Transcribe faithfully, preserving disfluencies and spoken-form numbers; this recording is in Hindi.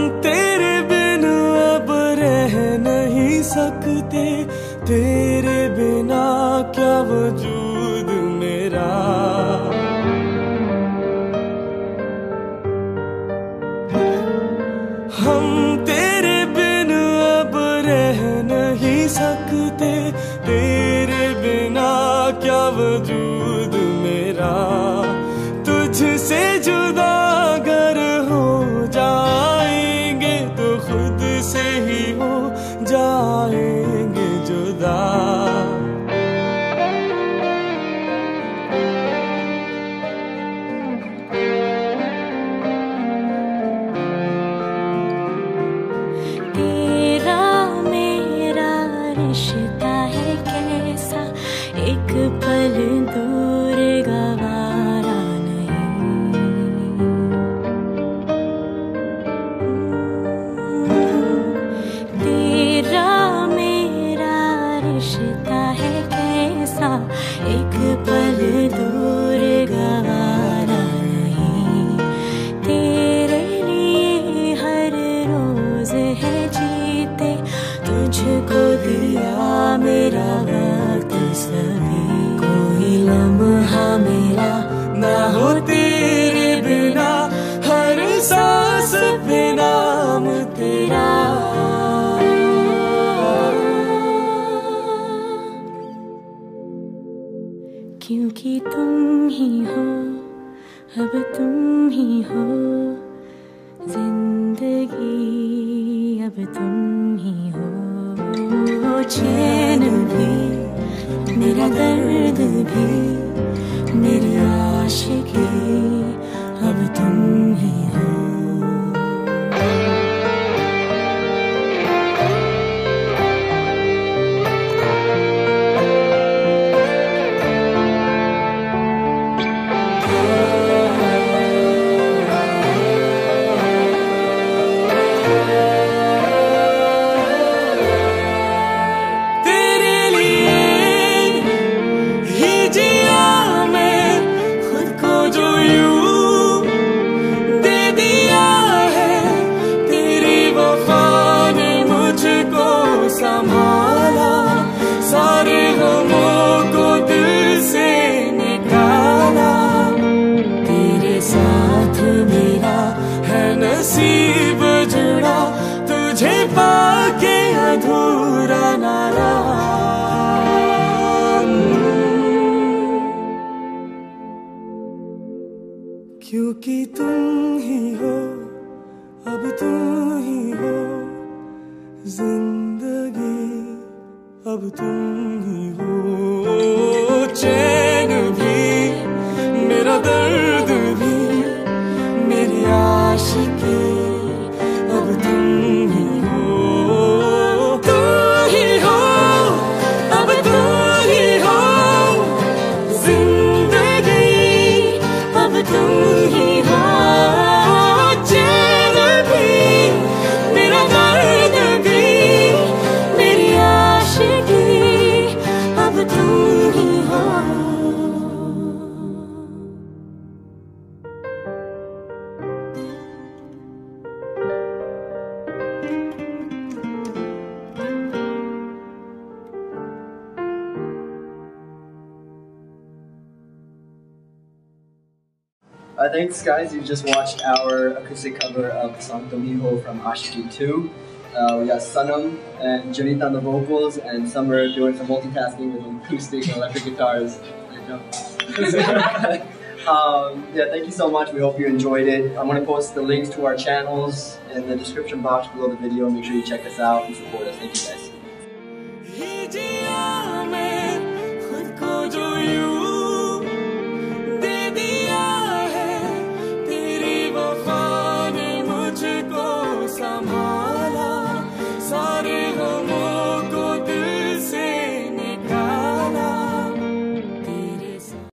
तेरे बिन अब रह नहीं सकते, तेरे बिना क्या वजूद मेरा। हम तेरे बिन अब रह नहीं सकते, तेरे बिना क्या वजूद मेरा। तुझसे जुदा अगर हो जाएंगे तो खुद से ही हो जाएंगे जुदा। तेरा मेरा रिश्ता है कैसा, एक पल दूर गवारा नहीं। तेरा मेरा रिश्ता है कैसा, एक पल दूर गवारा नहीं। तेरे लिए हर रोज है जीते, तुझको दिया मेरा वक्त सभी। कोई लम्हा मेरा ना हो तेरे बिना, हर सांस पे नाम तेरा। क्योंकि तुम ही हो, अब तुम ही हो जिंदगी, अब तुम ही हो। चैन भी मेरा दर्द भी मेरी आशिकी, अब तुम ही हो। संभाला सारे गमों को दिल से निकाला, तेरे साथ मेरा है नसीब जुड़ा, तुझे पाके अधूरा ना रहा। क्योंकि तुम ही हो, अब तुम ही हो जिंदगी, अब तुम ही हो। चैन भी मेरा दर्द भी मेरी आशिकी, अब तुम ही हो। तुम ही हो, अब तुम ही हो जिंदगी, अब तुम ही हो। चैन भी मेरा दर्द भी मेरी आशिकी, अब तुम ही हो। Uh, thanks guys, you just watched our acoustic cover of the song Domiho from Ashiki two. Uh, we got Sanam and Janita on the vocals, and Summer doing some multitasking with acoustic and electric guitars. um, yeah, thank you so much, we hope you enjoyed it. I'm going to post the links to our channels in the description box below the video. Make sure you check us out and support us. Thank you guys.